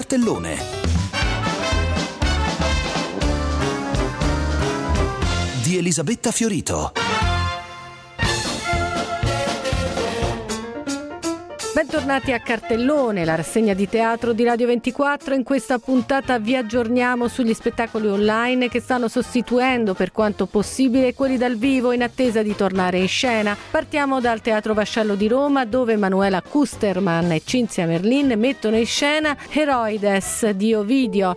cartellone. Di Elisabetta Fiorito. Bentornati a Cartellone, la rassegna di teatro di Radio 24. In questa puntata vi aggiorniamo sugli spettacoli online che stanno sostituendo per quanto possibile quelli dal vivo in attesa di tornare in scena. Partiamo dal Teatro Vascello di Roma, dove Manuela Kusterman e Cinzia Merlin mettono in scena Heroides di Ovidio.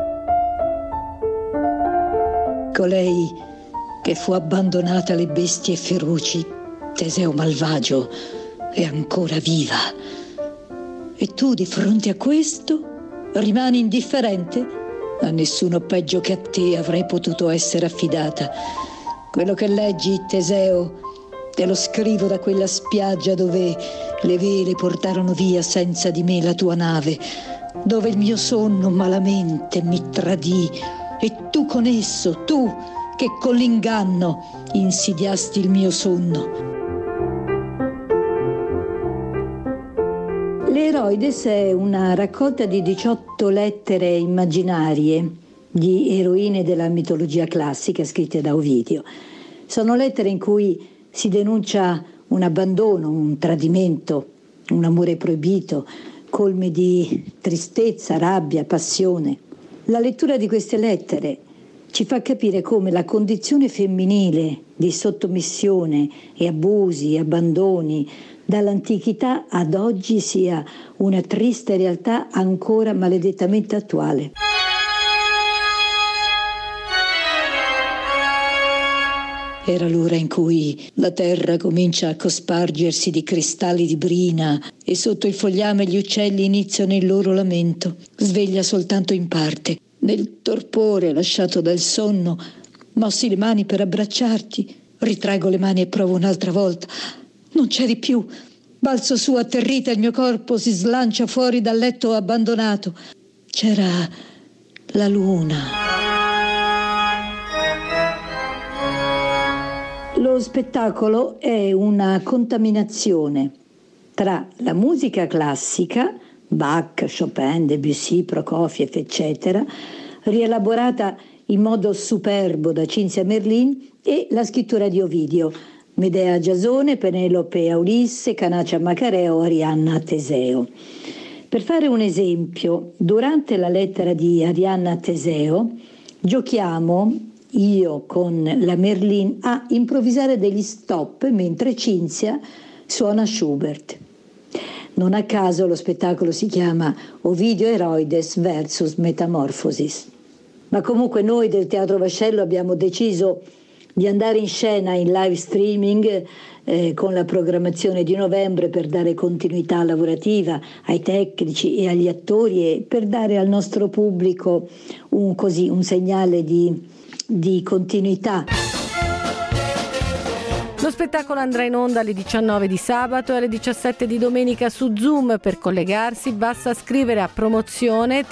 Colei che fu abbandonata alle bestie feroci, Teseo malvagio, è ancora viva. E tu di fronte a questo rimani indifferente? A nessuno peggio che a te avrei potuto essere affidata. Quello che leggi, Teseo, te lo scrivo da quella spiaggia dove le vele portarono via senza di me la tua nave, dove il mio sonno malamente mi tradì, e tu con esso, tu che con l'inganno insidiasti il mio sonno. L'Eroides è una raccolta di 18 lettere immaginarie di eroine della mitologia classica scritte da Ovidio. Sono lettere in cui si denuncia un abbandono, un tradimento, un amore proibito, colme di tristezza, rabbia, passione. La lettura di queste lettere ci fa capire come la condizione femminile di sottomissione e abusi, abbandoni, dall'antichità ad oggi sia una triste realtà ancora maledettamente attuale. Era l'ora in cui la terra comincia a cospargersi di cristalli di brina e sotto il fogliame gli uccelli iniziano il loro lamento. Sveglia soltanto in parte. Nel torpore lasciato dal sonno, mossi le mani per abbracciarti, ritraggo le mani e provo un'altra volta. Non c'eri più. Balzo su atterrita, il mio corpo si slancia fuori dal letto abbandonato. C'era la luna. Lo spettacolo è una contaminazione tra la musica classica, Bach, Chopin, Debussy, Prokofiev, eccetera, rielaborata in modo superbo da Cinzia Merlin, e la scrittura di Ovidio, Medea a Giasone, Penelope a Ulisse, Canace a Macareo, Arianna a Teseo. Per fare un esempio, durante la lettera di Arianna a Teseo giochiamo, io con la Merlin, a improvvisare degli stop mentre Cinzia suona Schubert. Non a caso lo spettacolo si chiama Ovidio Heroides versus Metamorphosis. Ma comunque noi del Teatro Vascello abbiamo deciso di andare in scena in live streaming con la programmazione di novembre per dare continuità lavorativa ai tecnici e agli attori e per dare al nostro pubblico un segnale di continuità. Lo spettacolo andrà in onda alle 19 di sabato e alle 17 di domenica su Zoom. Per collegarsi basta scrivere a promozione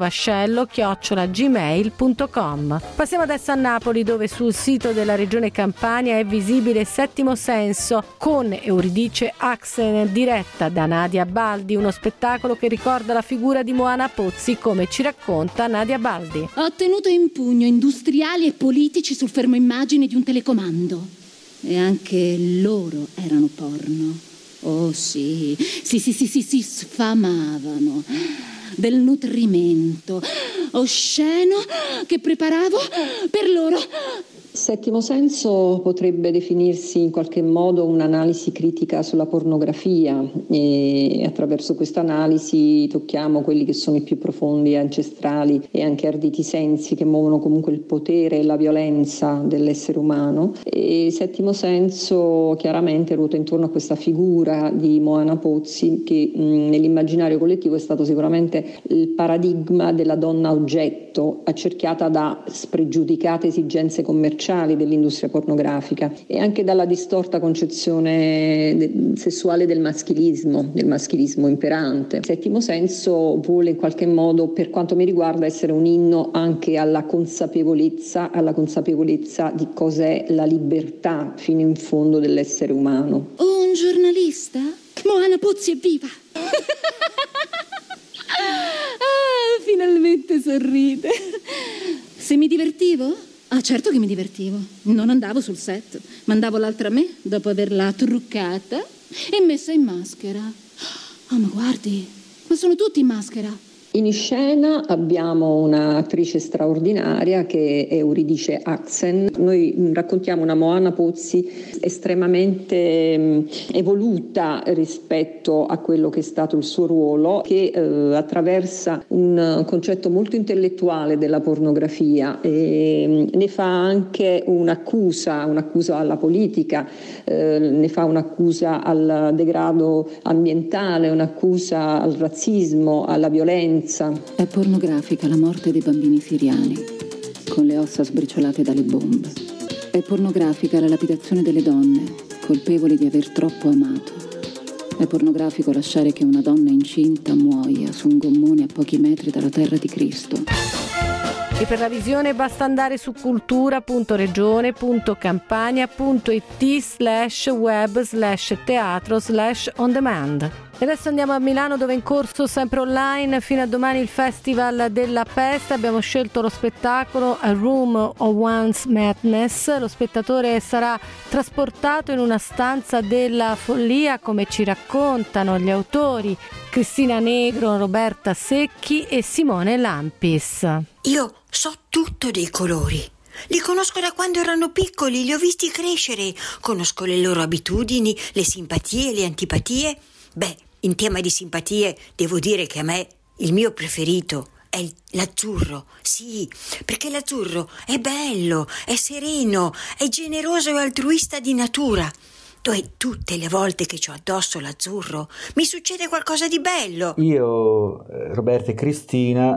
teatrovascello@gmail.com. Passiamo adesso a Napoli, dove sul sito della Regione Campania è visibile Settimo Senso con Euridice Axen, diretta da Nadia Baldi, uno spettacolo che ricorda la figura di Moana Pozzi, come ci racconta Nadia Baldi. Ho tenuto in pugno industriali e politici sul fermo immagine di un telecomando. E anche loro erano porno. Oh sì, sfamavano del nutrimento osceno che preparavo per loro. Settimo Senso potrebbe definirsi in qualche modo un'analisi critica sulla pornografia, e attraverso questa analisi tocchiamo quelli che sono i più profondi, ancestrali e anche arditi sensi che muovono comunque il potere e la violenza dell'essere umano. E Settimo Senso chiaramente ruota intorno a questa figura di Moana Pozzi che nell'immaginario collettivo è stato sicuramente il paradigma della donna oggetto, accerchiata da spregiudicate esigenze commerciali dell'industria pornografica e anche dalla distorta concezione sessuale del maschilismo imperante. Settimo Senso vuole in qualche modo, per quanto mi riguarda, essere un inno anche alla consapevolezza di cos'è la libertà fino in fondo dell'essere umano. Un giornalista? Moana Pozzi è viva! Finalmente sorride. Se mi divertivo? Ah, certo che mi divertivo. Non andavo sul set, mandavo l'altra me dopo averla truccata e messa in maschera. Oh, ma guardi, ma sono tutti in maschera. In scena abbiamo un'attrice straordinaria che è Euridice Axen. Noi raccontiamo una Moana Pozzi estremamente evoluta rispetto a quello che è stato il suo ruolo, che attraversa un concetto molto intellettuale della pornografia e ne fa anche un'accusa alla politica, ne fa un'accusa al degrado ambientale, un'accusa al razzismo, alla violenza. È pornografica la morte dei bambini siriani, con le ossa sbriciolate dalle bombe. È pornografica la lapidazione delle donne, colpevoli di aver troppo amato. È pornografico lasciare che una donna incinta muoia su un gommone a pochi metri dalla terra di Cristo. E per la visione basta andare su cultura.regione.campania.it/web/teatro/on-demand. E adesso andiamo a Milano, dove è in corso sempre online fino a domani il Festival della Peste. Abbiamo scelto lo spettacolo A Room of One's Madness. Lo spettatore sarà trasportato in una stanza della follia, come ci raccontano gli autori Cristina Negro, Roberta Secchi e Simone Lampis. Io so tutto dei colori. Li conosco da quando erano piccoli, li ho visti crescere. Conosco le loro abitudini, le simpatie, le antipatie. Beh, in tema di simpatie devo dire che a me il mio preferito è l'azzurro. Sì, perché l'azzurro è bello, è sereno, è generoso e altruista di natura. E tutte le volte che c'ho addosso l'azzurro mi succede qualcosa di bello. Io, Roberta e Cristina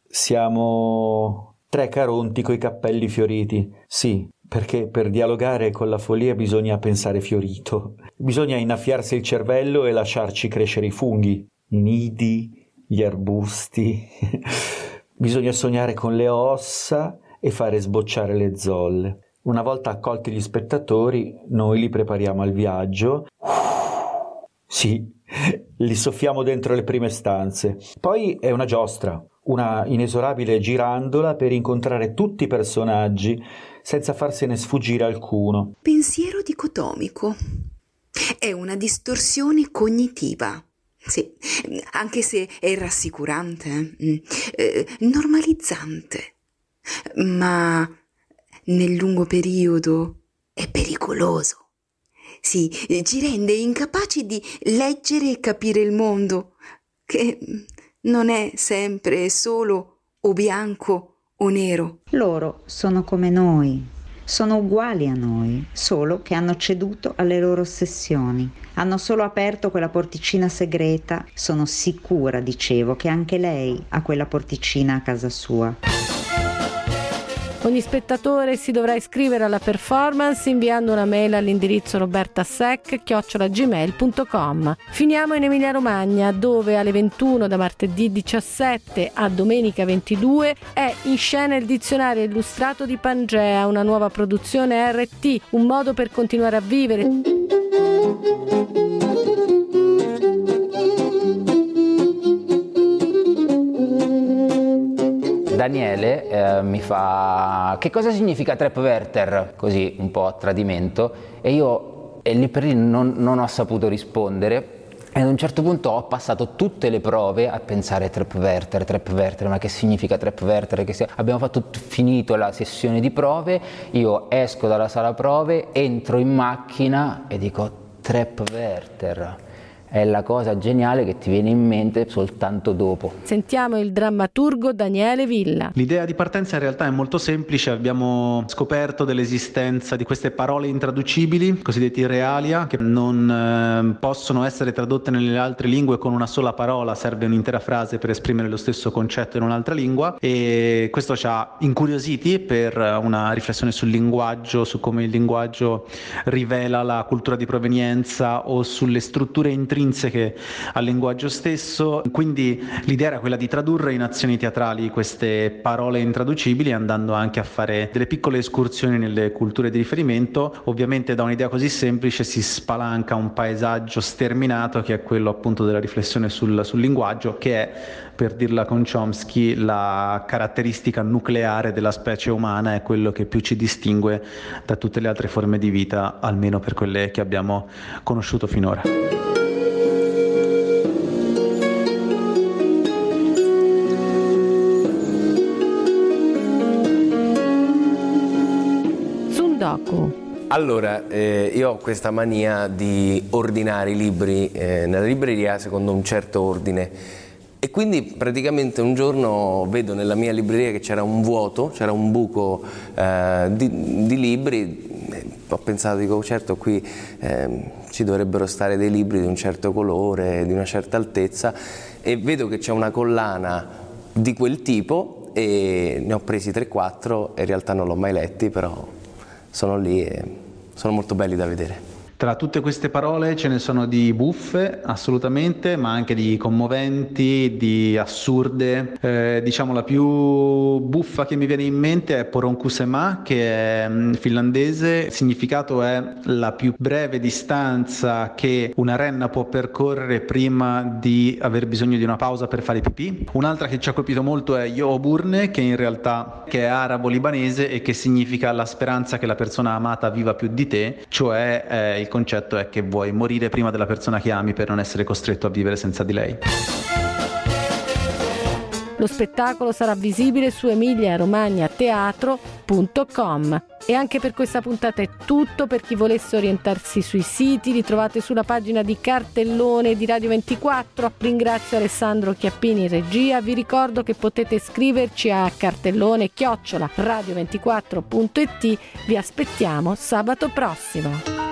siamo tre caronti coi cappelli fioriti. Sì, perché per dialogare con la follia bisogna pensare fiorito. Bisogna innaffiarsi il cervello e lasciarci crescere i funghi, i nidi, gli arbusti. Bisogna sognare con le ossa e fare sbocciare le zolle. Una volta accolti gli spettatori, noi li prepariamo al viaggio. Sì, li soffiamo dentro le prime stanze. Poi è una giostra, una inesorabile girandola per incontrare tutti i personaggi senza farsene sfuggire alcuno. Pensiero dicotomico. È una distorsione cognitiva. Sì, anche se è rassicurante, normalizzante, ma nel lungo periodo è pericoloso. Sì, ci rende incapaci di leggere e capire il mondo, che non è sempre solo o bianco o nero. Loro sono come noi, sono uguali a noi, solo che hanno ceduto alle loro ossessioni. Hanno solo aperto quella porticina segreta. Sono sicura, dicevo, che anche lei ha quella porticina a casa sua. Ogni spettatore si dovrà iscrivere alla performance inviando una mail all'indirizzo robertasec@gmail.com. Finiamo in Emilia-Romagna, dove alle 21 da martedì 17 a domenica 22 è in scena il dizionario illustrato di Pangea, una nuova produzione RT, un modo per continuare a vivere. Daniele mi fa: che cosa significa trapwerter? Così un po' a tradimento, e io lì per lì non ho saputo rispondere, e ad un certo punto ho passato tutte le prove a pensare trapwerter, ma che significa trapwerter? Abbiamo finito la sessione di prove, io esco dalla sala prove, entro in macchina e dico trapwerter. È la cosa geniale che ti viene in mente soltanto dopo. Sentiamo il drammaturgo Daniele Villa. L'idea di partenza in realtà è molto semplice. Abbiamo scoperto dell'esistenza di queste parole intraducibili, cosiddetti realia, che non possono essere tradotte nelle altre lingue con una sola parola, serve un'intera frase per esprimere lo stesso concetto in un'altra lingua, e questo ci ha incuriositi per una riflessione sul linguaggio, su come il linguaggio rivela la cultura di provenienza o sulle strutture intrinseche intrinseche al linguaggio stesso, quindi l'idea era quella di tradurre in azioni teatrali queste parole intraducibili, andando anche a fare delle piccole escursioni nelle culture di riferimento. Ovviamente da un'idea così semplice si spalanca un paesaggio sterminato, che è quello appunto della riflessione sul linguaggio, che è, per dirla con Chomsky, la caratteristica nucleare della specie umana, è quello che più ci distingue da tutte le altre forme di vita, almeno per quelle che abbiamo conosciuto finora. Sundoku. Allora, io ho questa mania di ordinare i libri nella libreria secondo un certo ordine, e quindi praticamente un giorno vedo nella mia libreria che c'era un vuoto, c'era un buco di libri. Ho pensato, dico, certo qui ci dovrebbero stare dei libri di un certo colore, di una certa altezza, e vedo che c'è una collana di quel tipo e ne ho presi 3-4, in realtà non l'ho mai letti, però sono lì e sono molto belli da vedere. Tra tutte queste parole ce ne sono di buffe, assolutamente, ma anche di commoventi, di assurde. Diciamo la più buffa che mi viene in mente è Poronkusema, che è finlandese. Il significato è la più breve distanza che una renna può percorrere prima di aver bisogno di una pausa per fare pipì. Un'altra che ci ha colpito molto è Yoburne, che in realtà è arabo-libanese e che significa la speranza che la persona amata viva più di te, cioè il concetto è che vuoi morire prima della persona che ami per non essere costretto a vivere senza di lei. Lo spettacolo sarà visibile su emiliaromagnateatro.com. E anche per questa puntata è tutto. Per chi volesse orientarsi sui siti, li trovate sulla pagina di Cartellone di Radio 24. Ringrazio Alessandro Chiappini in regia. Vi ricordo che potete scriverci a cartellone@radio24.it. Vi aspettiamo sabato prossimo.